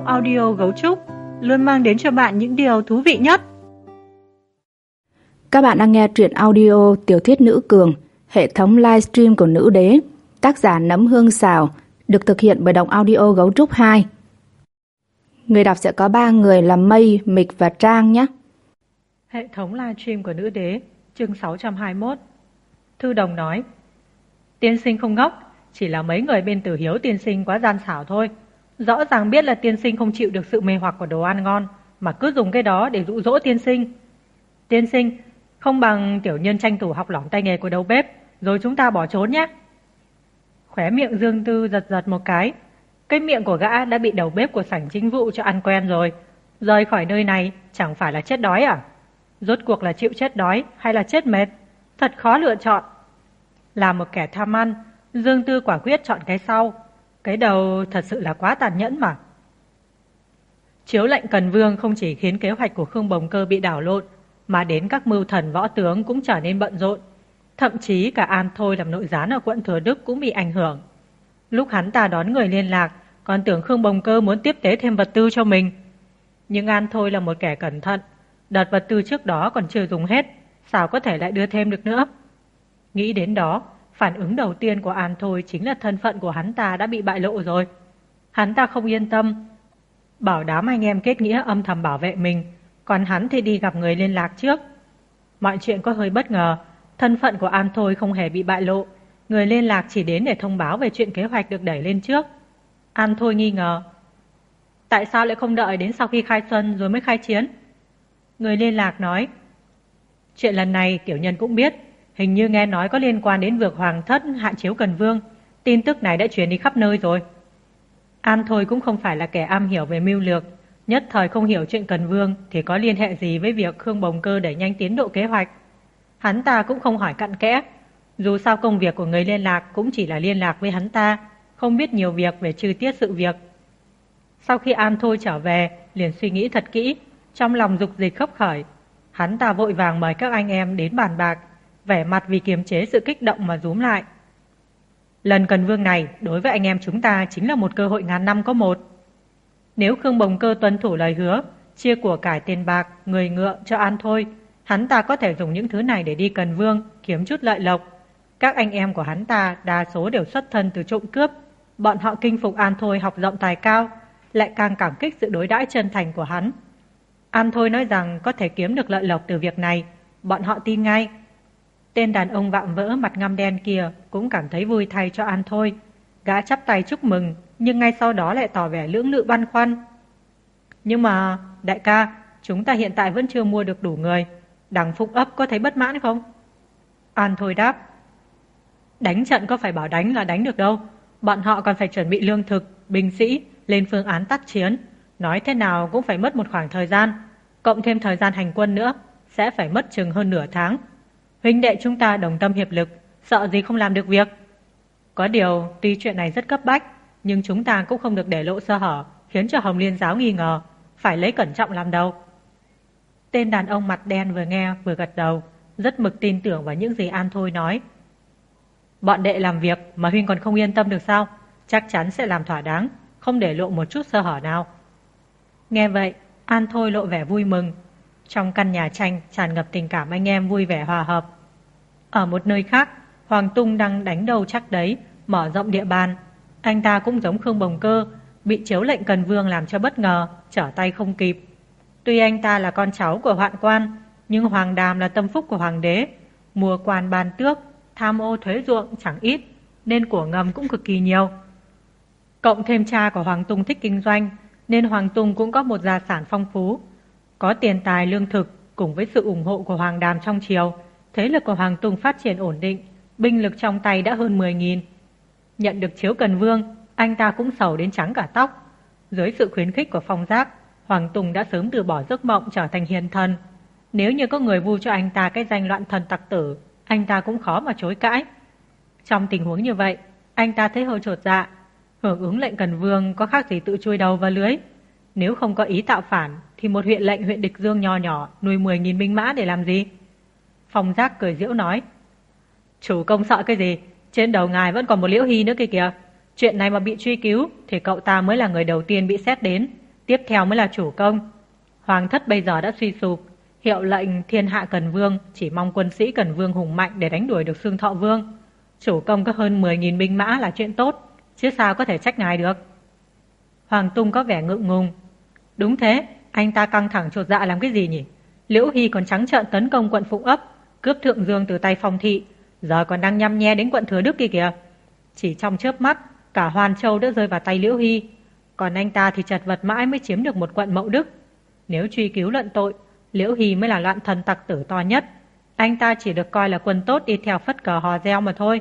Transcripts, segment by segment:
Động Audio Gấu Trúc luôn mang đến cho bạn những điều thú vị nhất. Các bạn đang nghe truyện audio Tiểu thuyết Nữ Cường, hệ thống livestream của Nữ Đế, tác giả Nấm Hương Xào, được thực hiện bởi Động Audio Gấu Trúc 2. Người đọc sẽ có 3 người là Mây, Mịch và Trang nhé. Hệ thống livestream của Nữ Đế, chương 621. Thư Đồng nói: Tiên sinh không ngốc, chỉ là mấy người bên Tử Hiếu tiên sinh quá gian xảo thôi. Rõ ràng biết là tiên sinh không chịu được sự mê hoặc của đồ ăn ngon, mà cứ dùng cái đó để dụ dỗ tiên sinh. Tiên sinh, không bằng tiểu nhân tranh thủ học lỏng tay nghề của đầu bếp, rồi chúng ta bỏ trốn nhé. Khóe miệng Dương Tư giật giật một cái. Cái miệng của gã đã bị đầu bếp của sảnh chính vụ cho ăn quen rồi. Rời khỏi nơi này chẳng phải là chết đói à? Rốt cuộc là chịu chết đói hay là chết mệt? Thật khó lựa chọn. Là một kẻ tham ăn, Dương Tư quả quyết chọn cái sau. Cái đầu thật sự là quá tàn nhẫn mà. Chiếu lệnh Cần Vương không chỉ khiến kế hoạch của Khương Bồng Cơ bị đảo lộn, mà đến các mưu thần võ tướng cũng trở nên bận rộn. Thậm chí cả An Thôi làm nội gián ở quận Thừa Đức cũng bị ảnh hưởng. Lúc hắn ta đón người liên lạc, còn tưởng Khương Bồng Cơ muốn tiếp tế thêm vật tư cho mình. Nhưng An Thôi là một kẻ cẩn thận, đợt vật tư trước đó còn chưa dùng hết, sao có thể lại đưa thêm được nữa. Nghĩ đến đó, phản ứng đầu tiên của An Thôi chính là thân phận của hắn ta đã bị bại lộ rồi. Hắn ta không yên tâm, bảo đám anh em kết nghĩa âm thầm bảo vệ mình, còn hắn thì đi gặp người liên lạc trước. Mọi chuyện có hơi bất ngờ, thân phận của An Thôi không hề bị bại lộ, người liên lạc chỉ đến để thông báo về chuyện kế hoạch được đẩy lên trước. An Thôi nghi ngờ, tại sao lại không đợi đến sau khi khai xuân rồi mới khai chiến? Người liên lạc nói, chuyện lần này tiểu nhân cũng biết, hình như nghe nói có liên quan đến việc hoàng thất hạ chiếu Cần Vương, tin tức này đã truyền đi khắp nơi rồi. An Thôi cũng không phải là kẻ am hiểu về mưu lược, nhất thời không hiểu chuyện Cần Vương thì có liên hệ gì với việc Khương Bồng Cơ đẩy nhanh tiến độ kế hoạch. Hắn ta cũng không hỏi cặn kẽ, dù sao công việc của người liên lạc cũng chỉ là liên lạc với hắn ta, không biết nhiều việc về chi tiết sự việc. Sau khi An Thôi trở về, liền suy nghĩ thật kỹ, trong lòng dục dịch khấp khởi. Hắn ta vội vàng mời các anh em đến bàn bạc, vẻ mặt vì kiềm chế sự kích động mà rúm lại. Lần Cần Vương này đối với anh em chúng ta chính là một cơ hội ngàn năm có một. Nếu Khương Bồng Cơ tuân thủ lời hứa, chia của cải tiền bạc, người ngựa cho An Thôi, hắn ta có thể dùng những thứ này để đi Cần Vương, kiếm chút lợi lộc. Các anh em của hắn ta đa số đều xuất thân từ trộm cướp, bọn họ kinh phục An Thôi học rộng tài cao, lại càng cảm kích sự đối đãi chân thành của hắn. An Thôi nói rằng có thể kiếm được lợi lộc từ việc này, bọn họ tin ngay. Tên đàn ông vạm vỡ mặt ngăm đen kia cũng cảm thấy vui thay cho An Thôi. Gã chắp tay chúc mừng, nhưng ngay sau đó lại tỏ vẻ lưỡng lự băn khoăn. Nhưng mà, đại ca, chúng ta hiện tại vẫn chưa mua được đủ người. Đằng Phụng ấp có thấy bất mãn không? An Thôi đáp, đánh trận có phải bảo đánh là đánh được đâu. Bọn họ còn phải chuẩn bị lương thực, binh sĩ, lên phương án tác chiến. Nói thế nào cũng phải mất một khoảng thời gian, cộng thêm thời gian hành quân nữa, sẽ phải mất chừng hơn nửa tháng. Huynh đệ chúng ta đồng tâm hiệp lực, sợ gì không làm được việc. Có điều, tuy chuyện này rất cấp bách, nhưng chúng ta cũng không được để lộ sơ hở, khiến cho Hồng Liên giáo nghi ngờ, phải lấy cẩn trọng làm đầu. Tên đàn ông mặt đen vừa nghe vừa gật đầu, rất mực tin tưởng vào những gì An Thôi nói. Bọn đệ làm việc mà huynh còn không yên tâm được sao? Chắc chắn sẽ làm thỏa đáng, không để lộ một chút sơ hở nào. Nghe vậy, An Thôi lộ vẻ vui mừng. Trong căn nhà tranh tràn ngập tình cảm anh em vui vẻ hòa hợp. Ở một nơi khác, Hoàng Tung đang đánh đầu chắc đấy, mở rộng địa bàn. Anh ta cũng giống Khương Bồng Cơ, bị chiếu lệnh Cần Vương làm cho bất ngờ, trở tay không kịp. Tuy anh ta là con cháu của hoạn quan, nhưng Hoàng Đàm là tâm phúc của Hoàng đế, mua quan ban tước, tham ô thuế ruộng chẳng ít, nên của ngầm cũng cực kỳ nhiều. Cộng thêm cha của Hoàng Tung thích kinh doanh, nên Hoàng Tung cũng có một gia sản phong phú. Có tiền tài lương thực cùng với sự ủng hộ của Hoàng Đàm trong triều, thế lực của Hoàng Tung phát triển ổn định, binh lực trong tay đã hơn 10.000. Nhận được chiếu Cần Vương, anh ta cũng sầu đến trắng cả tóc. Dưới sự khuyến khích của Phong Giác, Hoàng Tùng đã sớm từ bỏ giấc mộng trở thành hiền thần. Nếu như có người vu cho anh ta cái danh loạn thần tặc tử, anh ta cũng khó mà chối cãi. Trong tình huống như vậy, anh ta thấy hơi chột dạ. Hưởng ứng lệnh Cần Vương có khác gì tự chui đầu vào lưới. Nếu không có ý tạo phản, thì một huyện lệnh huyện Địch Dương nho nhỏ nuôi 10.000 binh mã để làm gì? Phong Giác cười giễu nói, chủ công sợ cái gì? Trên đầu ngài vẫn còn một Liễu Hy nữa kia kìa. Chuyện này mà bị truy cứu thì cậu ta mới là người đầu tiên bị xét đến. Tiếp theo mới là chủ công. Hoàng thất bây giờ đã suy sụp, hiệu lệnh thiên hạ cần vương, chỉ mong quân sĩ cần vương hùng mạnh để đánh đuổi được Xương Thọ Vương. Chủ công có hơn 10.000 binh mã là chuyện tốt, chứ sao có thể trách ngài được. Hoàng Tung có vẻ ngượng ngùng. Đúng thế, anh ta căng thẳng chột dạ làm cái gì nhỉ? Liễu Hy còn trắng trợn tấn công quận Phụng Ấp, cướp Thượng Dương từ tay Phong Thị, giờ còn đang nhăm nhe đến quận Thừa Đức kia kìa. Chỉ trong chớp mắt, cả Hoàn Châu đã rơi vào tay Liễu Hy, còn anh ta thì chật vật mãi mới chiếm được một quận Mậu Đức. Nếu truy cứu luận tội, Liễu Hy mới là loạn thần tặc tử to nhất. Anh ta chỉ được coi là quân tốt đi theo phất cờ hò reo mà thôi.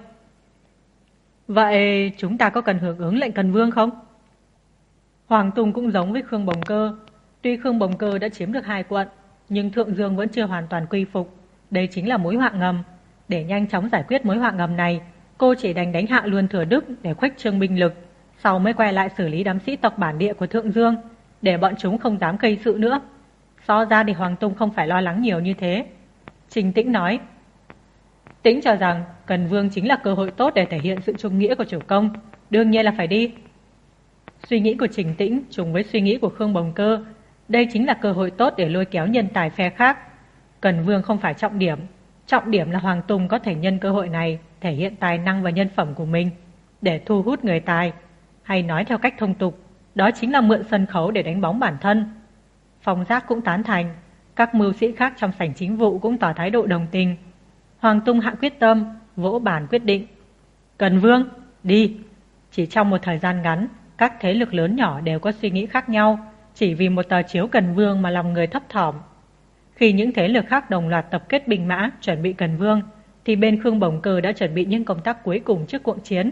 Vậy chúng ta có cần hưởng ứng lệnh Cần Vương không? Hoàng Tung cũng giống với Khương Bồng Cơ. Tuy Khương Bồng Cơ đã chiếm được 2 quận, nhưng Thượng Dương vẫn chưa hoàn toàn quy phục. Đây chính là mối họa ngầm. Để nhanh chóng giải quyết mối họa ngầm này, cô chỉ đành đánh hạ luôn Thừa Đức để khuếch trương binh lực, sau mới quay lại xử lý đám sĩ tộc bản địa của Thượng Dương, để bọn chúng không dám gây sự nữa. So ra thì Hoàng Tung không phải lo lắng nhiều như thế. Trình Tĩnh nói, Tĩnh cho rằng Cần Vương chính là cơ hội tốt để thể hiện sự trung nghĩa của chủ công, đương nhiên là phải đi. Suy nghĩ của Trình Tĩnh trùng với suy nghĩ của Khương Bồng Cơ. Đây chính là cơ hội tốt để lôi kéo nhân tài phe khác. Cần Vương không phải trọng điểm là Hoàng Tung có thể nhân cơ hội này thể hiện tài năng và nhân phẩm của mình để thu hút người tài, hay nói theo cách thông tục, đó chính là mượn sân khấu để đánh bóng bản thân. Phong Giác cũng tán thành, các mưu sĩ khác trong sảnh chính vụ cũng tỏ thái độ đồng tình. Hoàng Tung hạ quyết tâm, vỗ bàn quyết định. Cần Vương, đi. Chỉ trong một thời gian ngắn, các thế lực lớn nhỏ đều có suy nghĩ khác nhau, chỉ vì một tờ chiếu Cần Vương mà lòng người thấp thỏm. Khi những thế lực khác đồng loạt tập kết binh mã chuẩn bị Cần Vương, thì bên Khương Bồng Cơ đã chuẩn bị những công tác cuối cùng trước cuộc chiến.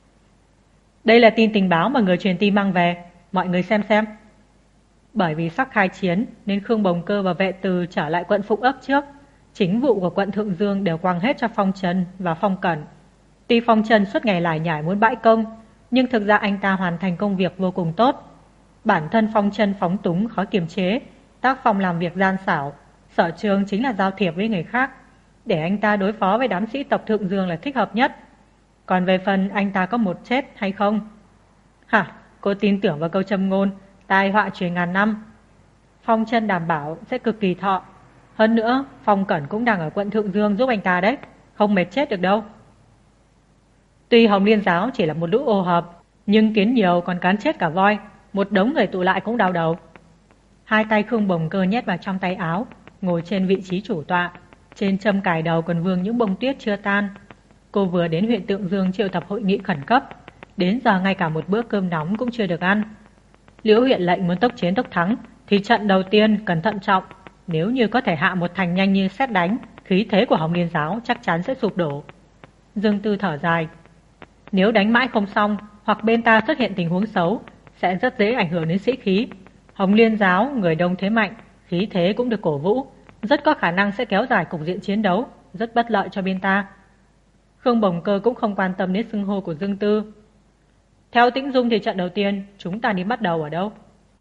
Đây là tin tình báo mà người truyền tin mang về, mọi người xem. Bởi vì sắp khai chiến nên Khương Bồng Cơ và vệ từ trở lại quận Phụng Ấp trước. Chính vụ của quận Thượng Dương đều quăng hết cho Phong Trần và Phong Cẩn. Tuy Phong Trần suốt ngày lải nhải muốn bãi công, nhưng thực ra anh ta hoàn thành công việc vô cùng tốt. Bản thân Phong Trần phóng túng khó kiềm chế, tác phong làm việc gian xảo, sở trường chính là giao thiệp với người khác. Để anh ta đối phó với đám sĩ tộc Thượng Dương là thích hợp nhất. Còn về phần anh ta có một chết hay không? Hả, cô tin tưởng vào câu châm ngôn tai họa truyền ngàn năm. Phong Trần đảm bảo sẽ cực kỳ thọ. Hơn nữa, Phong Cẩn cũng đang ở quận Thượng Dương giúp anh ta đấy, không mệt chết được đâu. Tuy Hồng Liên giáo chỉ là một lũ ô hợp, nhưng kiến nhiều còn cán chết cả voi, một đống người tụ lại cũng đau đầu. Hai tay Khương Bồng Cơ nhét vào trong tay áo, ngồi trên vị trí chủ tọa. Trên châm cài đầu còn vương những bông tuyết chưa tan. Cô vừa đến huyện Tượng Dương triệu tập hội nghị khẩn cấp, đến giờ ngay cả một bữa cơm nóng cũng chưa được ăn. Liễu huyện lệnh muốn tốc chiến tốc thắng thì trận đầu tiên cần thận trọng. Nếu như có thể hạ một thành nhanh như sét đánh, khí thế của Hồng Liên giáo chắc chắn sẽ sụp đổ. Dương Tư thở dài. Nếu đánh mãi không xong, hoặc bên ta xuất hiện tình huống xấu, sẽ rất dễ ảnh hưởng đến sĩ khí. Hồng Liên giáo người đông thế mạnh, khí thế cũng được cổ vũ, rất có khả năng sẽ kéo dài cục diện chiến đấu, rất bất lợi cho bên ta. Khương Bồng Cơ cũng không quan tâm đến xưng hô của Dương Tư. Theo Tĩnh Dung thì trận đầu tiên chúng ta đi bắt đầu ở đâu?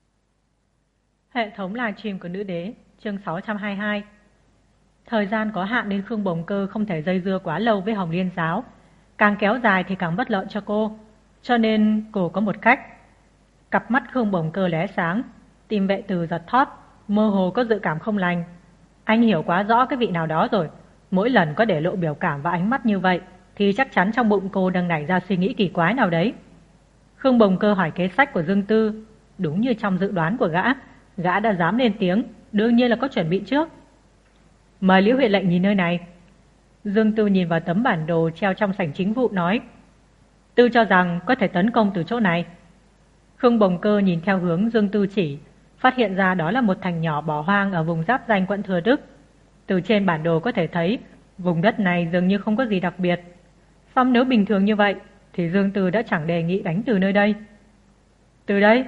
Hệ thống livestream của Nữ Đế, chương 622. Thời gian có hạn nên Khương Bồng Cơ không thể dây dưa quá lâu với Hồng Liên giáo. Càng kéo dài thì càng bất lợi cho cô. Cho nên cô có một cách. Cặp mắt Khương Bồng Cơ lóe sáng, tim vệ từ giật thót, mơ hồ có dự cảm không lành. Anh hiểu quá rõ cái vị nào đó rồi. Mỗi lần có để lộ biểu cảm và ánh mắt như vậy thì chắc chắn trong bụng cô đang nảy ra suy nghĩ kỳ quái nào đấy. Khương Bồng Cơ hỏi kế sách của Dương Tư. Đúng như trong dự đoán của gã đã dám lên tiếng, đương nhiên là có chuẩn bị trước. Mời Liễu huyện lệnh nhìn nơi này. Dương Tư nhìn vào tấm bản đồ treo trong sảnh chính vụ nói. Tư cho rằng có thể tấn công từ chỗ này. Khương Bồng Cơ nhìn theo hướng Dương Tư chỉ, phát hiện ra đó là một thành nhỏ bỏ hoang ở vùng giáp danh quận Thừa Đức. Từ trên bản đồ có thể thấy vùng đất này dường như không có gì đặc biệt. Song nếu bình thường như vậy thì Dương Tư đã chẳng đề nghị đánh từ nơi đây. Từ đây?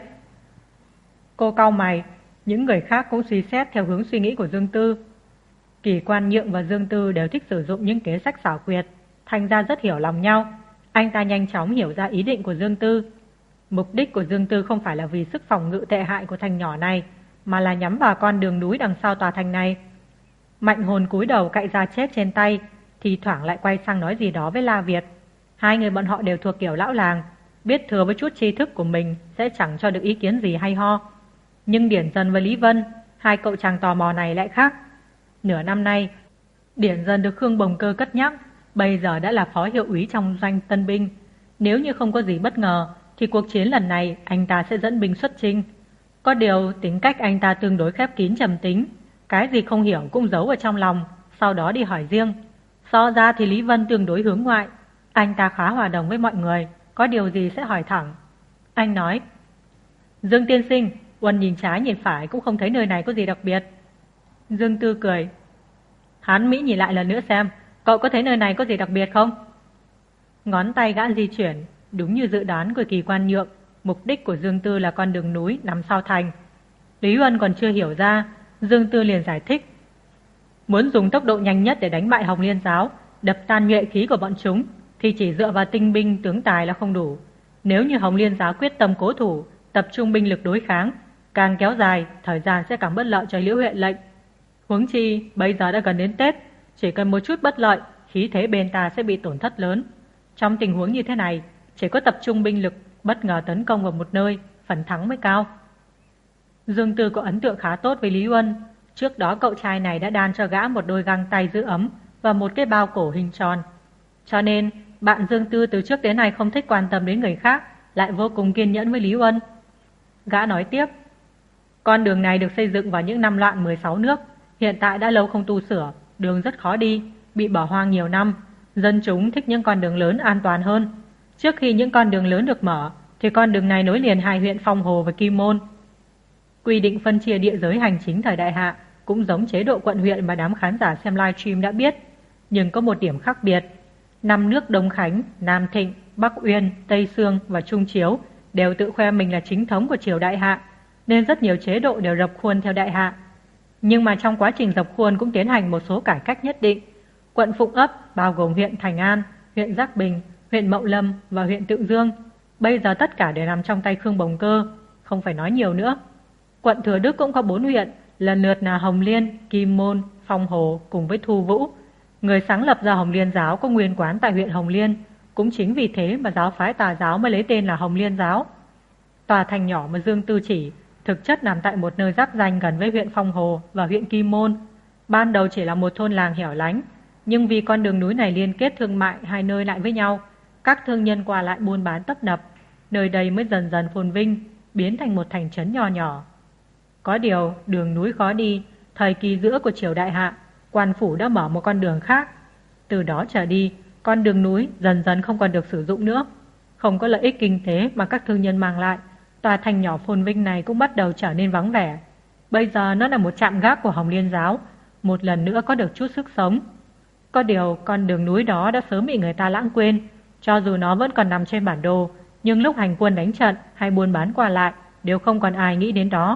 Cô cau mày, những người khác cũng suy xét theo hướng suy nghĩ của Dương Tư. Kỳ Quan Nhượng và Dương Tư đều thích sử dụng những kế sách xảo quyệt, thành ra rất hiểu lòng nhau. Anh ta nhanh chóng hiểu ra ý định của Dương Tư. Mục đích của Dương Tư không phải là vì sức phòng ngự tệ hại của thành nhỏ này, mà là nhắm vào con đường núi đằng sau tòa thành này. Mạnh Hồn cúi đầu cạy ra chết trên tay, thì thoảng lại quay sang nói gì đó với La Việt. Hai người bọn họ đều thuộc kiểu lão làng, biết thừa với chút tri thức của mình sẽ chẳng cho được ý kiến gì hay ho. Nhưng Điển Dân và Lý Vân, hai cậu chàng tò mò này lại khác. Nửa năm nay, Điển Dân được Khương Bồng Cơ cất nhắc, bây giờ đã là phó hiệu úy trong doanh tân binh. Nếu như không có gì bất ngờ, thì cuộc chiến lần này anh ta sẽ dẫn binh xuất chinh. Có điều tính cách anh ta tương đối khép kín trầm tính, cái gì không hiểu cũng giấu ở trong lòng, sau đó đi hỏi riêng. So ra thì Lý Vân tương đối hướng ngoại, anh ta khá hòa đồng với mọi người, có điều gì sẽ hỏi thẳng. Anh nói: Dương tiên sinh, Uân nhìn trái nhìn phải cũng không thấy nơi này có gì đặc biệt. Dương Tư cười: Hán Mỹ nhìn lại lần nữa xem, cậu có thấy nơi này có gì đặc biệt không? Ngón tay gã di chuyển, đúng như dự đoán của Kỳ Quan Nhượng, mục đích của Dương Tư là con đường núi nằm sau thành. Lý Uân còn chưa hiểu ra, Dương Tư liền giải thích: muốn dùng tốc độ nhanh nhất để đánh bại Hồng Liên giáo, đập tan nhuệ khí của bọn chúng, thì chỉ dựa vào tinh binh tướng tài là không đủ. Nếu như Hồng Liên giáo quyết tâm cố thủ, tập trung binh lực đối kháng, càng kéo dài, thời gian sẽ càng bất lợi cho Liễu huyện lệnh. Huống chi bây giờ đã gần đến Tết, chỉ cần một chút bất lợi, khí thế bên ta sẽ bị tổn thất lớn. Trong tình huống như thế này, chỉ có tập trung binh lực, bất ngờ tấn công vào một nơi, phần thắng mới cao. Dương Tư có ấn tượng khá tốt với Lý Uân. Trước đó cậu trai này đã đan cho gã một đôi găng tay giữ ấm và một cái bao cổ hình tròn. Cho nên bạn Dương Tư từ trước đến nay không thích quan tâm đến người khác, lại vô cùng kiên nhẫn với Lý Uân. Gã nói tiếp: con đường này được xây dựng vào những năm loạn 16 nước, hiện tại đã lâu không tu sửa, đường rất khó đi, bị bỏ hoang nhiều năm. Dân chúng thích những con đường lớn an toàn hơn. Trước khi những con đường lớn được mở, thì con đường này nối liền hai huyện Phong Hồ và Kim Môn. Quy định phân chia địa giới hành chính thời Đại Hạ cũng giống chế độ quận huyện mà đám khán giả xem livestream đã biết, nhưng có một điểm khác biệt. 5 nước Đông Khánh, Nam Thịnh, Bắc Uyên, Tây Sương và Trung Chiếu đều tự khoe mình là chính thống của triều Đại Hạ, nên rất nhiều chế độ đều rập khuôn theo Đại Hạ. Nhưng mà trong quá trình dập khuôn cũng tiến hành một số cải cách nhất định. Quận Phụng Ấp bao gồm huyện Thành An, huyện Giác Bình, huyện Mậu Lâm và huyện Tự Dương, bây giờ tất cả đều nằm trong tay Khương Bồng Cơ, không phải nói nhiều nữa. Quận Thừa Đức cũng có 4 huyện, lần lượt là Hồng Liên, Kim Môn, Phong Hồ cùng với Thu Vũ. Người sáng lập ra Hồng Liên giáo có nguyên quán tại huyện Hồng Liên, cũng chính vì thế mà giáo phái Tà giáo mới lấy tên là Hồng Liên giáo. Tòa thành nhỏ mà Dương Tư chỉ thực chất nằm tại một nơi giáp ranh gần với huyện Phong Hồ và huyện Kim Môn. Ban đầu chỉ là một thôn làng hẻo lánh, nhưng vì con đường núi này liên kết thương mại hai nơi lại với nhau, các thương nhân qua lại buôn bán tấp nập, nơi đây mới dần dần phồn vinh, biến thành một thành trấn nho nhỏ. Có điều đường núi khó đi, thời kỳ giữa của triều Đại Hạ, quan phủ đã mở một con đường khác. Từ đó trở đi, con đường núi dần dần không còn được sử dụng nữa. Không có lợi ích kinh tế mà các thương nhân mang lại, tòa thành nhỏ phồn vinh này cũng bắt đầu trở nên vắng vẻ. Bây giờ nó là một trạm gác của Hồng Liên giáo, một lần nữa có được chút sức sống. Có điều con đường núi đó đã sớm bị người ta lãng quên, cho dù nó vẫn còn nằm trên bản đồ, nhưng lúc hành quân đánh trận hay buôn bán qua lại đều không còn ai nghĩ đến đó.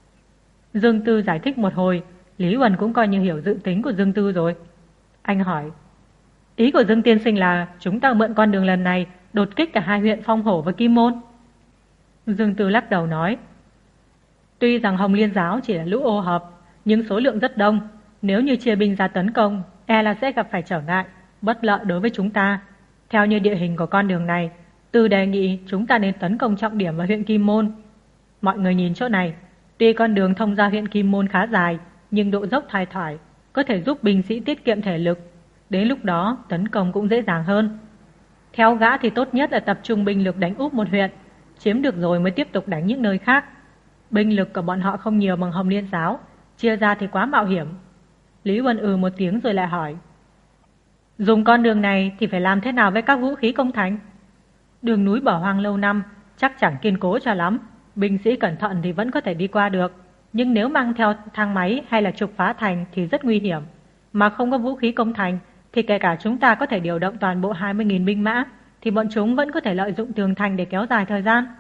Dương Tư giải thích một hồi, Lý Uẩn cũng coi như hiểu dự tính của Dương Tư rồi. Anh hỏi: ý của Dương tiên sinh là chúng ta mượn con đường lần này đột kích cả hai huyện Phong Hổ và Kim Môn? Dương Tư lắc đầu nói: tuy rằng Hồng Liên giáo chỉ là lũ ô hợp, nhưng số lượng rất đông, nếu như chia binh ra tấn công, e là sẽ gặp phải trở ngại, bất lợi đối với chúng ta. Theo như địa hình của con đường này, Tư đề nghị chúng ta nên tấn công trọng điểm vào huyện Kim Môn. Mọi người nhìn chỗ này, tuy con đường thông ra huyện Kim Môn khá dài, nhưng độ dốc thoai thoải, có thể giúp binh sĩ tiết kiệm thể lực. Đến lúc đó tấn công cũng dễ dàng hơn. Theo gã thì tốt nhất là tập trung binh lực đánh úp một huyện, chiếm được rồi mới tiếp tục đánh những nơi khác. Binh lực của bọn họ không nhiều bằng Hồng Liên giáo, chia ra thì quá mạo hiểm. Lý Uẩn một tiếng rồi lại hỏi: dùng con đường này thì phải làm thế nào với các vũ khí công thành? Đường núi bỏ hoang lâu năm, chắc chẳng kiên cố cho lắm. Binh sĩ cẩn thận thì vẫn có thể đi qua được, nhưng nếu mang theo thang máy hay là trục phá thành thì rất nguy hiểm. Mà không có vũ khí công thành thì kể cả chúng ta có thể điều động toàn bộ 20.000 binh mã, thì bọn chúng vẫn có thể lợi dụng tường thành để kéo dài thời gian.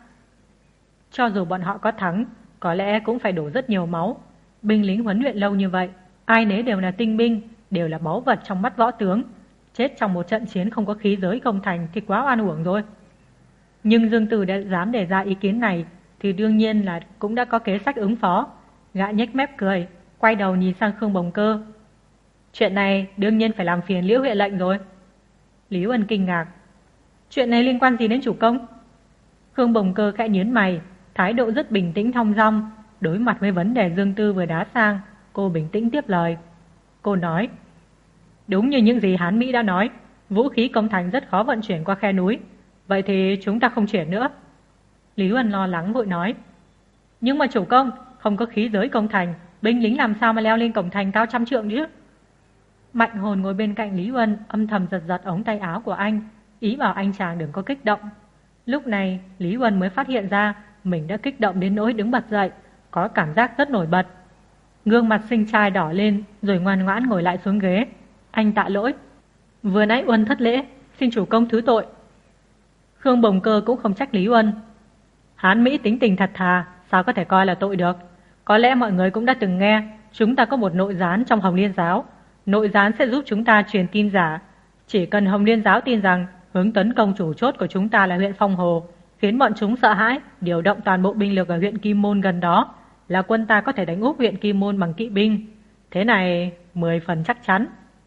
Cho dù bọn họ có thắng, có lẽ cũng phải đổ rất nhiều máu. Binh lính huấn luyện lâu như vậy, ai nấy đều là tinh binh, đều là báu vật trong mắt võ tướng. Chết trong một trận chiến không có khí giới công thành thì quá oan uổng rồi. Nhưng Dương Tử đã dám đề ra ý kiến này thì đương nhiên là cũng đã có kế sách ứng phó. Gã nhếch mép cười, quay đầu nhìn sang Khương Bồng Cơ: chuyện này đương nhiên phải làm phiền Liễu huyện lệnh rồi. Lý Uẩn kinh ngạc: chuyện này liên quan gì đến chủ công? Khương Bồng Cơ khẽ nhướng mày, thái độ rất bình tĩnh thong dong. Đối mặt với vấn đề Dương Tư vừa đá sang, cô bình tĩnh tiếp lời. Cô nói, đúng như những gì Hán Mỹ đã nói, vũ khí công thành rất khó vận chuyển qua khe núi. Vậy thì chúng ta không chuyển nữa. Lý Huân lo lắng vội nói, nhưng mà chủ công, không có khí giới công thành, binh lính làm sao mà leo lên cổng thành cao 100 trượng chứ? Mạnh Hồn ngồi bên cạnh Lý Huân âm thầm giật giật ống tay áo của anh, ý bảo anh chàng đừng có kích động. Lúc này Lý Huân mới phát hiện ra mình đã kích động đến nỗi đứng bật dậy, có cảm giác rất nổi bật. Gương mặt xinh trai đỏ lên rồi ngoan ngoãn ngồi lại xuống ghế. Anh tạ lỗi, vừa nãy Huân thất lễ, xin chủ công thứ tội. Khương Bồng Cơ cũng không trách Lý Huân. Hán Mỹ tính tình thật thà, sao có thể coi là tội được. Có lẽ mọi người cũng đã từng nghe, chúng ta có một nội gián trong Hồng Liên Giáo. Nội gián sẽ giúp chúng ta truyền tin giả. Chỉ cần Hồng Liên Giáo tin rằng hướng tấn công chủ chốt của chúng ta là huyện Phong Hồ, khiến bọn chúng sợ hãi, điều động toàn bộ binh lực ở huyện Kim Môn gần đó, là quân ta có thể đánh úp huyện Kim Môn bằng kỵ binh. Thế này 10 phần chắc chắn.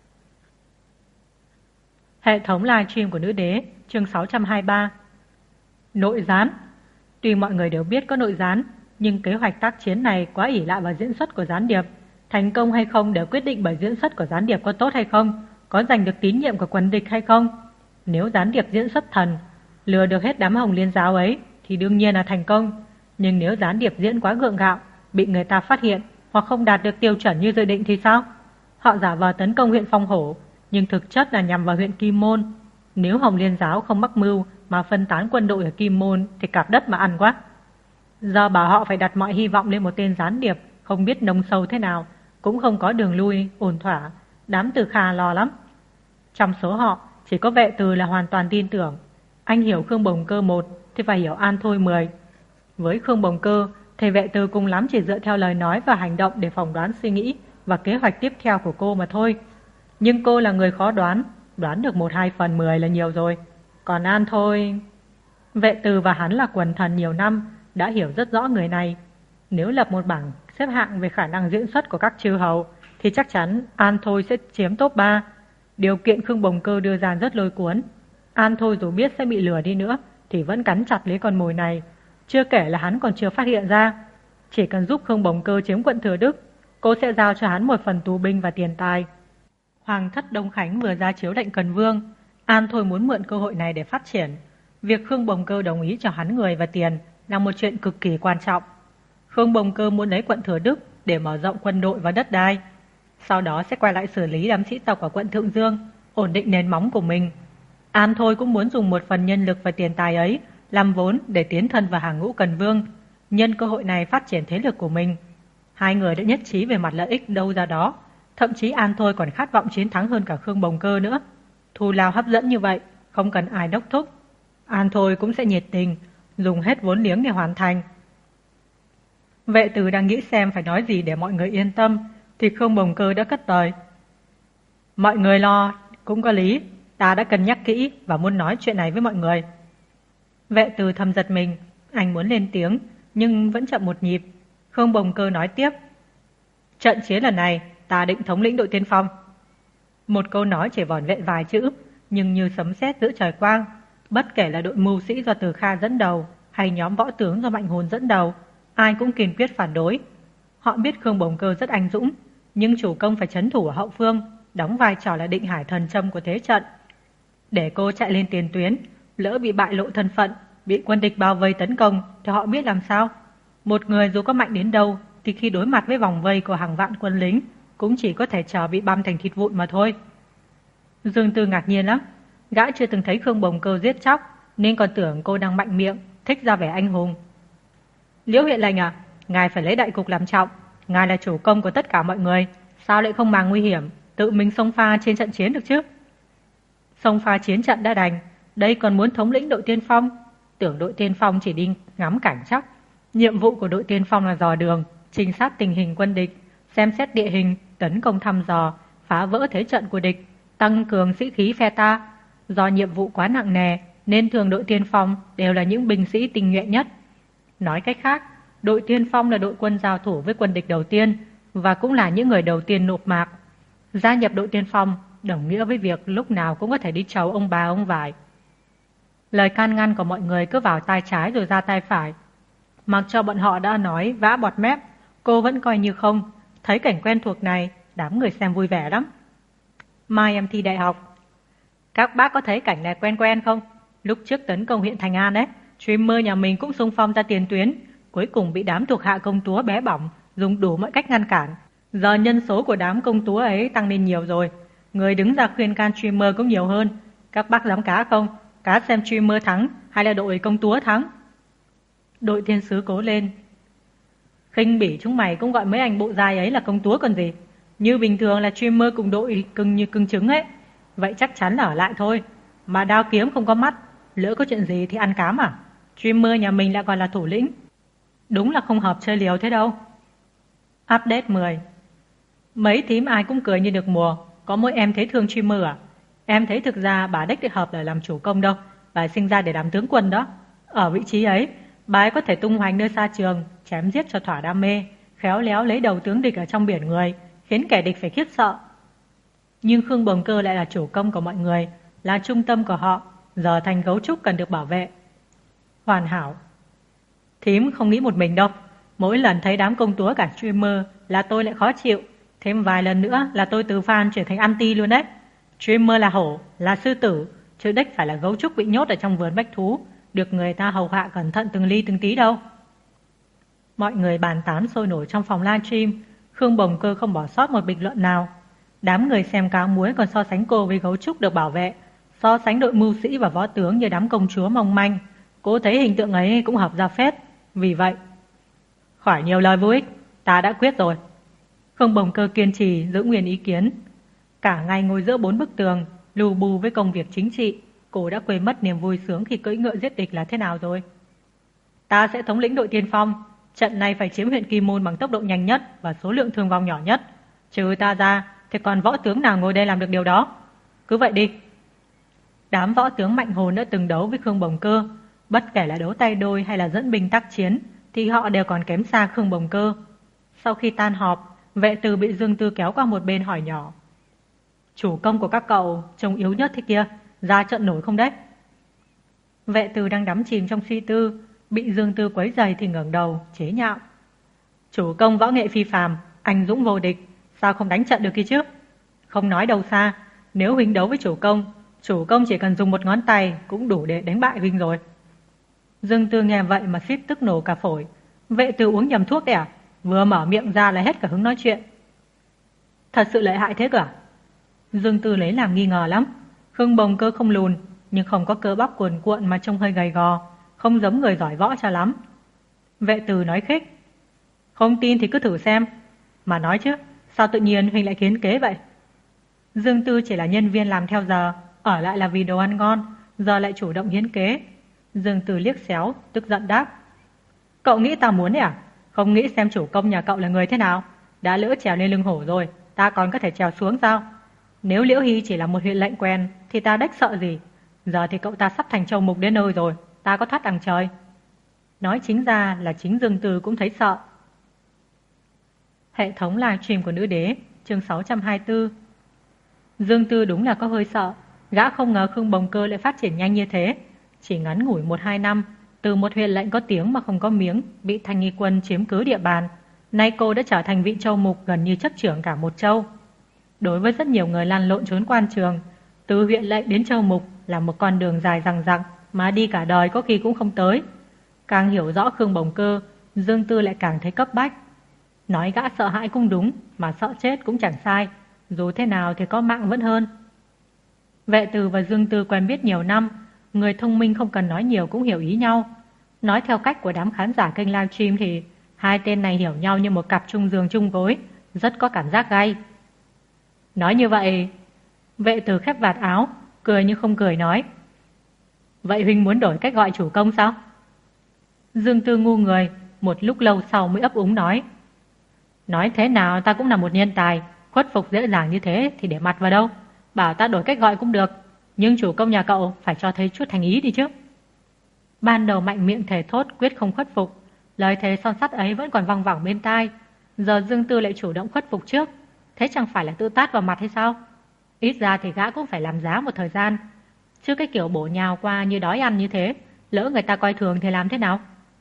Hệ thống livestream của Nữ Đế, chương 623. Nội gián. Tuy mọi người đều biết có nội gián, nhưng kế hoạch tác chiến này quá ỷ lại vào diễn xuất của gián điệp. Thành công hay không đều quyết định bởi diễn xuất của gián điệp có tốt hay không, có giành được tín nhiệm của quân địch hay không. Nếu gián điệp diễn xuất thần, lừa được hết đám Hồng Liên Giáo ấy, thì đương nhiên là thành công. Nhưng nếu gián điệp diễn quá gượng gạo, bị người ta phát hiện hoặc không đạt được tiêu chuẩn như dự định thì sao? Họ giả vờ tấn công huyện Phong Hổ, nhưng thực chất là nhằm vào huyện Kim Môn. Nếu Hồng Liên Giáo không mắc mưu mà phân tán quân đội ở Kim Môn thì cạp đất mà ăn quá. Giờ bảo họ phải đặt mọi hy vọng lên một tên gián điệp không biết nông sâu thế nào, cũng không có đường lui ổn thỏa, đám Từ Kha lo lắm. Trong số họ chỉ có Vệ Từ là hoàn toàn tin tưởng. Anh hiểu Khương Bồng Cơ 1 thì phải hiểu An Thôi 10. Với Khương Bồng Cơ thì Vệ Từ cùng lắm chỉ dựa theo lời nói và hành động để phỏng đoán suy nghĩ và kế hoạch tiếp theo của cô mà thôi. Nhưng cô là người khó đoán, đoán được 1/2/10 là nhiều rồi. Còn An Thôi... Vệ Từ và hắn là quần thần nhiều năm, đã hiểu rất rõ người này. Nếu lập một bảng xếp hạng về khả năng diễn xuất của các chư hầu thì chắc chắn An Thôi sẽ chiếm top 3. Điều kiện Khương Bồng Cơ đưa ra rất lôi cuốn. An Thôi dù biết sẽ bị lừa đi nữa thì vẫn cắn chặt lấy con mồi này. Chưa kể là hắn còn chưa phát hiện ra. Chỉ cần giúp Khương Bồng Cơ chiếm quận Thừa Đức, cô sẽ giao cho hắn một phần tù binh và tiền tài. Hoàng thất Đông Khánh vừa ra chiếu lệnh Cần Vương. An Thôi muốn mượn cơ hội này để phát triển. Việc Khương Bồng Cơ đồng ý cho hắn người và tiền là một chuyện cực kỳ quan trọng. Khương Bồng Cơ muốn lấy quận Thừa Đức để mở rộng quân đội và đất đai. Sau đó sẽ quay lại xử lý đám sĩ tộc ở quận Thượng Dương, ổn định nền móng của mình. An Thôi cũng muốn dùng một phần nhân lực và tiền tài ấy làm vốn để tiến thân vào hàng ngũ Cần Vương, nhân cơ hội này phát triển thế lực của mình. Hai người đã nhất trí về mặt lợi ích đâu ra đó. Thậm chí An Thôi còn khát vọng chiến thắng hơn cả Khương Bồng Cơ nữa. Thù lao hấp dẫn như vậy, không cần ai đốc thúc, An Thôi cũng sẽ nhiệt tình, dùng hết vốn liếng để hoàn thành. Vệ Từ đang nghĩ xem phải nói gì để mọi người yên tâm, thì Khương Bồng Cơ đã cất lời. Mọi người lo, cũng có lý, ta đã cân nhắc kỹ và muốn nói chuyện này với mọi người. Vệ Từ thầm giật mình, anh muốn lên tiếng, nhưng vẫn chậm một nhịp. Khương Bồng Cơ nói tiếp. Trận chiến lần này, ta định thống lĩnh đội tiên phong. Một câu nói chỉ vỏn vẹn vài chữ, nhưng như sấm sét giữa trời quang. Bất kể là đội mưu sĩ do Từ Kha dẫn đầu, hay nhóm võ tướng do Mạnh Hồn dẫn đầu, ai cũng kiên quyết phản đối. Họ biết Khương Bồng Cơ rất anh dũng, nhưng chủ công phải trấn thủ ở hậu phương, đóng vai trò là định hải thần châm của thế trận. Để cô chạy lên tiền tuyến, lỡ bị bại lộ thân phận, bị quân địch bao vây tấn công, thì họ biết làm sao? Một người dù có mạnh đến đâu, thì khi đối mặt với vòng vây của hàng vạn quân lính, cũng chỉ có thể chờ bị băm thành thịt vụn mà thôi. Dương Tư ngạc nhiên lắm, gã chưa từng thấy Khương Bồng Cơ giết chóc, nên còn tưởng cô đang mạnh miệng, thích ra vẻ anh hùng. Liễu Huyện Lệnh à, ngài phải lấy đại cục làm trọng, ngài là chủ công của tất cả mọi người, sao lại không màng nguy hiểm, tự mình xông pha trên trận chiến được chứ? Xông pha chiến trận đã đành, đây còn muốn thống lĩnh đội tiên phong, tưởng đội tiên phong chỉ đi ngắm cảnh chắc. Nhiệm vụ của đội tiên phong là dò đường, trinh sát tình hình quân địch, xem xét địa hình, tấn công thăm dò, phá vỡ thế trận của địch, tăng cường sĩ khí phe ta. Do nhiệm vụ quá nặng nề nên thường đội tiên phong đều là những binh sĩ tinh nhuệ nhất. Nói cách khác, đội tiên phong là đội quân giao thủ với quân địch đầu tiên và cũng là những người đầu tiên nộp mạc. Gia nhập đội tiên phong đồng nghĩa với việc lúc nào cũng có thể đi chầu ông bà ông vải. Lời can ngăn của mọi người cứ vào tai trái rồi ra tai phải. Mặc cho bọn họ đã nói vã bọt mép, cô vẫn coi như không. Thấy cảnh quen thuộc này, đám người xem vui vẻ lắm. Mai em thi đại học. Các bác có thấy cảnh này quen quen không? Lúc trước tấn công huyện Thành An ấy, streamer nhà mình cũng xung phong ra tiền tuyến, cuối cùng bị đám thuộc hạ công chúa bé bỏng, dùng đủ mọi cách ngăn cản. Giờ nhân số của đám công chúa ấy tăng lên nhiều rồi, người đứng ra khuyên can streamer cũng nhiều hơn. Các bác dám cá không? Cá xem streamer thắng hay là đội công chúa thắng? Đội thiên sứ cố lên. Khinh bỉ chúng mày cũng gọi mấy anh bộ dài ấy là công chúa còn gì. Như bình thường là streamer cùng đội cưng như cưng trứng ấy. Vậy chắc chắn là ở lại thôi. Mà đao kiếm không có mắt, lỡ có chuyện gì thì ăn cám à? Streamer nhà mình lại còn là thủ lĩnh. Đúng là không hợp chơi liều thế đâu. Update 10. Mấy thím ai cũng cười như được mùa. Có mỗi em thấy thương streamer à? Em thấy thực ra bà đích hợp để làm chủ công đâu. Bà sinh ra để làm tướng quân đó. Ở vị trí ấy, bà ấy có thể tung hoành nơi xa trường, chém giết cho thỏa đam mê, khéo léo lấy đầu tướng địch ở trong biển người, khiến kẻ địch phải khiếp sợ. Nhưng Khương Bồng Cơ lại là chủ công của mọi người, là trung tâm của họ, giờ thành gấu trúc cần được bảo vệ. Hoàn hảo. Thím không nghĩ một mình đâu. Mỗi lần thấy đám công chúa cả streamer là tôi lại khó chịu. Thêm vài lần nữa là tôi từ fan chuyển thành anti luôn đấy. Streamer là hổ, là sư tử, chứ đích phải là gấu trúc bị nhốt ở trong vườn bách thú, được người ta hầu hạ cẩn thận từng ly từng tí đâu. Mọi người bàn tán sôi nổi trong phòng livestream. Khương Bồng Cơ không bỏ sót một bình luận nào. Đám người xem cáo muối còn so sánh cô với gấu trúc được bảo vệ, so sánh đội mưu sĩ và võ tướng như đám công chúa mong manh. Cô thấy hình tượng ấy cũng hợp ra phết. Vì vậy, khỏi nhiều lời vô ích, ta đã quyết rồi. Khương Bồng Cơ kiên trì giữ nguyên ý kiến. Cả ngày ngồi giữa 4 bức tường, lù bù với công việc chính trị, cô đã quên mất niềm vui sướng khi cưỡi ngựa giết địch là thế nào rồi. Ta sẽ thống lĩnh đội tiên phong. Trận này phải chiếm huyện Kim Môn bằng tốc độ nhanh nhất và số lượng thương vong nhỏ nhất. Trừ ta ra thì còn võ tướng nào ngồi đây làm được điều đó. Cứ vậy đi. Đám võ tướng mạnh hồn đã từng đấu với Khương Bồng Cơ. Bất kể là đấu tay đôi hay là dẫn binh tác chiến thì họ đều còn kém xa Khương Bồng Cơ. Sau khi tan họp, Vệ Từ bị Dương Tư kéo qua một bên hỏi nhỏ. Chủ công của các cậu trông yếu nhất thế kia, ra trận nổi không đấy? Vệ Từ đang đắm chìm trong suy tư, bị Dương Tư quấy rầy thì ngẩng đầu chế nhạo. Chủ công võ nghệ phi phàm, anh dũng vô địch, sao không đánh trận được kia chứ? Không nói đâu xa, nếu huynh đấu với chủ công chỉ cần dùng một ngón tay cũng đủ để đánh bại huynh rồi. Dương Tư nghe vậy mà suýt tức nổ cả phổi. Vệ Từ uống nhầm thuốc đấy à? Vừa mở miệng ra là hết cả hứng nói chuyện. Thật sự lợi hại thế cơ à? Dương Tư lấy làm nghi ngờ lắm. Khương Bồng Cơ không lùn, nhưng không có cơ bắp cuồn cuộn mà trông hơi gầy gò, không giống người giỏi võ cho lắm. Vệ Từ nói khích. Không tin thì cứ thử xem. Mà nói chứ, sao tự nhiên huynh lại kiến kế vậy? Dương Tư chỉ là nhân viên làm theo giờ, ở lại là vì đồ ăn ngon, giờ lại chủ động hiến kế. Dương Tư liếc xéo, tức giận đáp. Cậu nghĩ tao muốn đấy à? Không nghĩ xem chủ công nhà cậu là người thế nào? Đã lỡ trèo lên lưng hổ rồi, ta còn có thể trèo xuống sao? Nếu Liễu Hy chỉ là một huyện lệnh quen thì ta đếch sợ gì. Giờ thì cậu ta sắp thành châu mục đến nơi rồi, ta có thoát đằng trời. Nói chính ra là chính Dương Tư cũng thấy sợ. Hệ thống livestream của Nữ Đế, chương 624. Dương Tư đúng là có hơi sợ. Gã không ngờ Khương Bồng Cơ lại phát triển nhanh như thế. Chỉ ngắn ngủi 1-2 năm, từ một huyện lệnh có tiếng mà không có miếng, bị Thanh Nghi Quân chiếm cứ địa bàn, nay cô đã trở thành vị châu mục gần như chấp trưởng cả một châu. Đối với rất nhiều người lăn lộn trốn quan trường, từ huyện lệnh đến châu mục là một con đường dài dằng dặc mà đi cả đời có khi cũng không tới. Càng hiểu rõ Khương Bồng Cơ, Dương Tư lại càng thấy cấp bách. Nói gã sợ hãi cũng đúng, mà sợ chết cũng chẳng sai, dù thế nào thì có mạng vẫn hơn. Vệ Từ và Dương Tư quen biết nhiều năm, người thông minh không cần nói nhiều cũng hiểu ý nhau. Nói theo cách của đám khán giả kênh livestream thì hai tên này hiểu nhau như một cặp chung giường chung gối, rất có cảm giác gay. Nói như vậy, Vệ Từ khép vạt áo, cười như không cười nói. Vậy huynh muốn đổi cách gọi chủ công sao? Dương Tư ngu người, một lúc lâu sau mới ấp úng nói. Nói thế nào ta cũng là một nhân tài, khuất phục dễ dàng như thế thì để mặt vào đâu. Bảo ta đổi cách gọi cũng được, nhưng chủ công nhà cậu phải cho thấy chút thành ý đi chứ. Ban đầu mạnh miệng thề thốt quyết không khuất phục, lời thề son sắt ấy vẫn còn văng vẳng bên tai. Giờ Dương Tư lại chủ động khuất phục trước, thế chẳng phải là tự tát vào mặt hay sao? Ít ra thì gã cũng phải làm giá một thời gian, chứ cái kiểu bổ nhào qua như đói ăn như thế, lỡ người ta coi thường thì làm thế nào?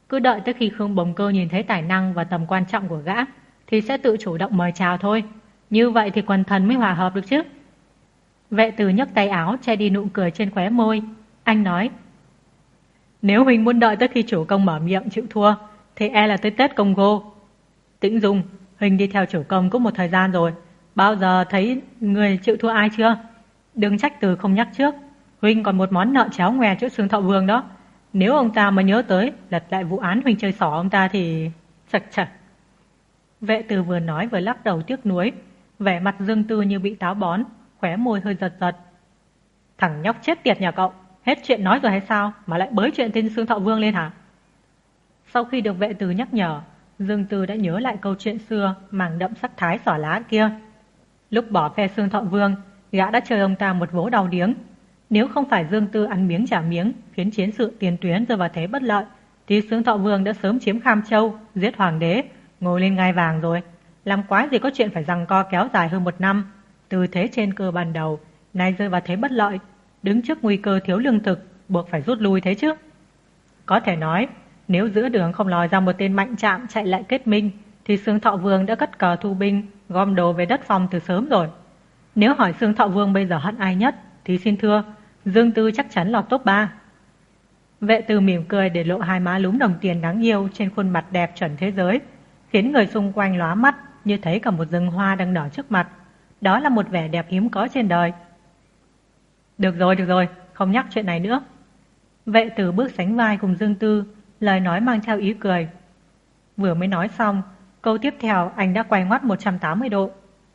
Cứ đợi tới khi Khương Bồng Cơ nhìn thấy tài năng và tầm quan trọng của gã thì sẽ tự chủ động mời chào thôi. Như vậy thì quần thần mới hòa hợp được chứ. Vệ Từ nhấc tay áo che đi nụ cười trên khóe môi. Anh nói: nếu huynh muốn đợi tới khi chủ công mở miệng chịu thua thì e là tới Tết Công Gô. Tĩnh Dung, huynh đi theo chủ công cũng một thời gian rồi, bao giờ thấy người chịu thua ai chưa? Đừng trách Từ không nhắc trước, huynh còn một món nợ chéo ngoe chỗ Sương Thọ Vương đó. Nếu ông ta mà nhớ tới lật lại vụ án huynh chơi xỏ ông ta thì chật. Vệ Từ vừa nói vừa lắc đầu tiếc nuối, vẻ mặt Dương Tư như bị táo bón, khóe môi hơi giật giật. Thằng nhóc chết tiệt nhà cậu, hết chuyện nói rồi hay sao mà lại bới chuyện tên Sương Thọ Vương lên hả? Sau khi được Vệ Từ nhắc nhở, Dương Tư đã nhớ lại câu chuyện xưa màng đậm sắc thái xỏ lá kia. Lúc bỏ phe Sương Thọ Vương, gã đã chơi ông ta một vố đau điếng. Nếu không phải Dương Tư ăn miếng trả miếng khiến chiến sự tiền tuyến rơi vào thế bất lợi, thì Sương Thọ Vương đã sớm chiếm Kham Châu, giết hoàng đế, ngồi lên ngai vàng rồi. Làm quái gì có chuyện phải giằng co kéo dài hơn 1 năm. Từ thế trên cơ ban đầu, nay rơi vào thế bất lợi, đứng trước nguy cơ thiếu lương thực, buộc phải rút lui thế chứ. Có thể nói, nếu giữa đường không lòi ra một tên mạnh trạm chạy lại kết minh, thì Sương Thọ Vương đã cất cờ thu binh, gom đồ về đất Phong từ sớm rồi. Nếu hỏi Sương Thọ Vương bây giờ hận ai nhất, thì xin thưa, Dương Tư chắc chắn lọt top 3. Vệ Từ mỉm cười để lộ hai má lúm đồng tiền đáng yêu trên khuôn mặt đẹp chuẩn thế giới, khiến người xung quanh lóa mắt như thấy cả một rừng hoa đang nở trước mặt. Đó là một vẻ đẹp hiếm có trên đời. Được rồi, không nhắc chuyện này nữa. Vệ Từ bước sánh vai cùng Dương Tư, lời nói mang theo ý cười. Vừa mới nói xong, câu tiếp theo anh đã quay ngoắt 180 độ.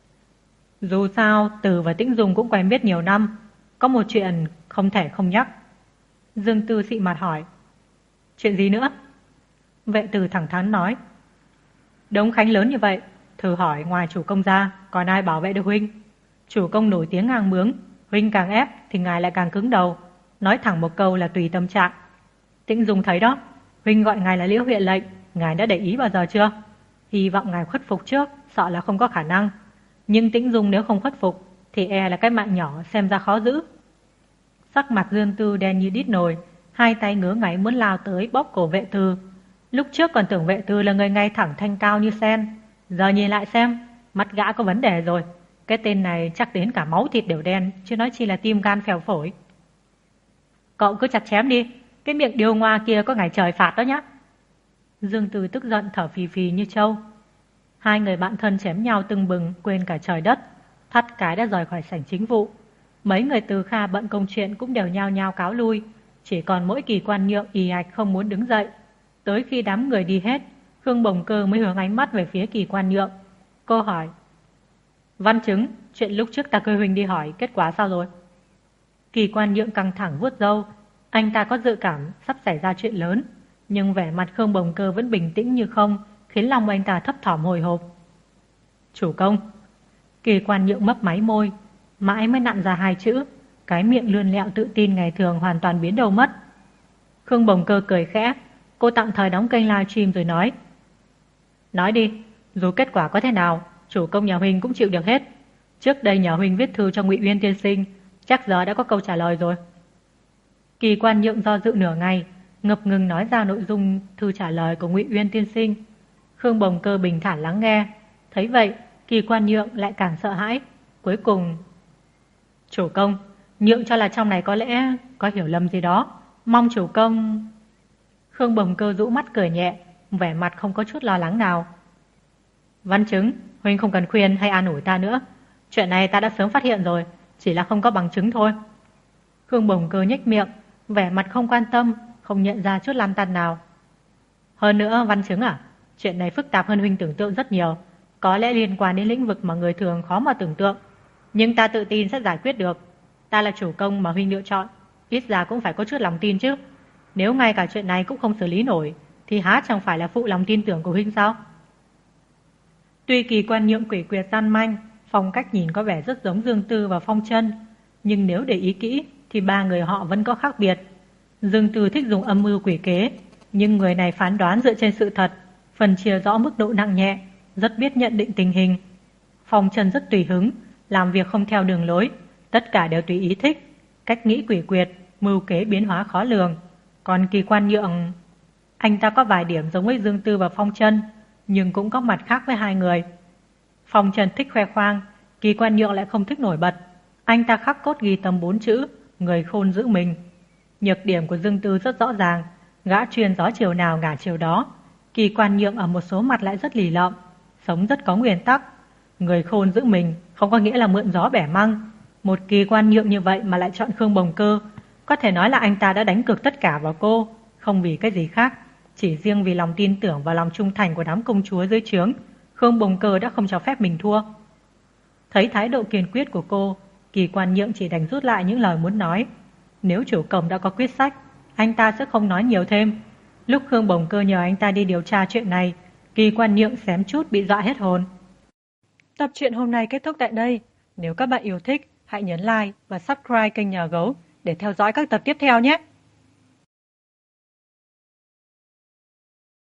Dù sao, Từ và Tĩnh Dung cũng quen biết nhiều năm, có một chuyện không thể không nhắc. Dương Tư xị mặt hỏi: chuyện gì nữa? Vệ Từ thẳng thắn nói: đống khánh lớn như vậy, thử hỏi ngoài chủ công ra còn ai bảo vệ được huynh? Chủ công nổi tiếng ngang bướng, huynh càng ép thì ngài lại càng cứng đầu, nói thẳng một câu là tùy tâm trạng. Tĩnh Dung thấy đó, huynh gọi ngài là Liễu huyện lệnh, ngài đã để ý bao giờ chưa? Hy vọng ngài khuất phục trước, sợ là không có khả năng. Nhưng Tĩnh Dung nếu không khuất phục thì e là cái mạng nhỏ xem ra khó giữ. Sắc mặt Dương Tư đen như đít nồi, hai tay ngứa ngáy muốn lao tới bóp cổ Vệ Từ. Lúc trước còn tưởng Vệ Từ là người ngay thẳng thanh cao như sen, giờ nhìn lại xem, mắt gã có vấn đề rồi. Cái tên này chắc đến cả máu thịt đều đen, chứ nói chi là tim gan phèo phổi. Cậu cứ chặt chém đi, cái miệng điêu ngoa kia có ngày trời phạt đó nhá. Dương Tư tức giận thở phì phì như trâu. Hai người bạn thân chém nhau tưng bừng, quên cả trời đất. Thắt cái đã rời khỏi sảnh chính vụ. Mấy người Từ Kha bận công chuyện cũng đều nhao nhao cáo lui, chỉ còn mỗi Kỳ Quan Nhượng ì ạch không muốn đứng dậy. Tới khi đám người đi hết, Khương Bồng Cơ mới hướng ánh mắt về phía Kỳ Quan Nhượng. Cô hỏi: Văn Chứng, chuyện lúc trước ta kêu huynh đi hỏi, kết quả sao rồi? Kỳ Quan Nhượng căng thẳng vuốt râu. Anh ta có dự cảm sắp xảy ra chuyện lớn, nhưng vẻ mặt Khương Bồng Cơ vẫn bình tĩnh như không, khiến lòng anh ta thấp thỏm hồi hộp. Chủ công. Kỳ Quan Nhượng mấp máy môi, mãi mới nặn ra hai chữ, cái miệng lươn lẹo tự tin ngày thường hoàn toàn biến đầu mất. Khương Bồng Cơ cười khẽ, cô tạm thời đóng kênh livestream rồi nói: nói đi, dù kết quả có thế nào, chủ công nhà huynh cũng chịu được hết. Trước đây nhà huynh viết thư cho Ngụy Uyên tiên sinh, chắc giờ đã có câu trả lời rồi. Kỳ Quan Nhượng do dự nửa ngày, ngập ngừng nói ra nội dung thư trả lời của Ngụy Uyên tiên sinh. Khương Bồng Cơ bình thản lắng nghe. Thấy vậy, Kỳ Quan Nhượng lại càng sợ hãi. Cuối cùng: chủ công, Nhượng cho là trong này có lẽ có hiểu lầm gì đó, mong chủ công... Khương Bồng Cơ rũ mắt cười nhẹ, vẻ mặt không có chút lo lắng nào. Văn Chứng, huynh không cần khuyên hay an ủi ta nữa. Chuyện này ta đã sớm phát hiện rồi, chỉ là không có bằng chứng thôi. Khương Bồng Cơ nhếch miệng, vẻ mặt không quan tâm, không nhận ra chút lăn tăn nào. Hơn nữa, Văn Chứng à, chuyện này phức tạp hơn huynh tưởng tượng rất nhiều, có lẽ liên quan đến lĩnh vực mà người thường khó mà tưởng tượng. Nhưng ta tự tin sẽ giải quyết được. Ta là chủ công mà huynh lựa chọn, ít ra cũng phải có chút lòng tin chứ. Nếu ngay cả chuyện này cũng không xử lý nổi, thì há chẳng phải là phụ lòng tin tưởng của huynh sao? Tuy Kỳ Quan Nhượng quỷ quyệt gian manh, phong cách nhìn có vẻ rất giống Dương Tư và Phong Chân, nhưng nếu để ý kỹ thì ba người họ vẫn có khác biệt. Dương Tư thích dùng âm mưu quỷ kế, nhưng người này phán đoán dựa trên sự thật, phần chia rõ mức độ nặng nhẹ, rất biết nhận định tình hình. Phong Chân rất tùy hứng, làm việc không theo đường lối, tất cả đều tùy ý thích, cách nghĩ quỷ quyệt, mưu kế biến hóa khó lường. Còn Kỳ Quan Nhượng... Anh ta có vài điểm giống với Dương Tư và Phong Trân, nhưng cũng có mặt khác với hai người. Phong Trân thích khoe khoang, Kỳ Quan Nhượng lại không thích nổi bật. Anh ta khắc cốt ghi tầm 4 chữ, người khôn giữ mình. Nhược điểm của Dương Tư rất rõ ràng, gã chuyên gió chiều nào ngả chiều đó. Kỳ Quan Nhượng ở một số mặt lại rất lì lợm, sống rất có nguyên tắc. Người khôn giữ mình không có nghĩa là mượn gió bẻ măng. Một Kỳ Quan Nhượng như vậy mà lại chọn Khương Bồng Cơ, có thể nói là anh ta đã đánh cược tất cả vào cô, không vì cái gì khác. Chỉ riêng vì lòng tin tưởng và lòng trung thành của đám công chúa dưới trướng, Khương Bồng Cơ đã không cho phép mình thua. Thấy thái độ kiên quyết của cô, Kỳ Quan Nhượng chỉ đành rút lại những lời muốn nói. Nếu chủ cổng đã có quyết sách, anh ta sẽ không nói nhiều thêm. Lúc Khương Bồng Cơ nhờ anh ta đi điều tra chuyện này, Kỳ Quan Nhượng xém chút bị dọa hết hồn. Tập truyện hôm nay kết thúc tại đây. Nếu các bạn yêu thích, hãy nhấn like và subscribe kênh Nhà Gấu để theo dõi các tập tiếp theo nhé.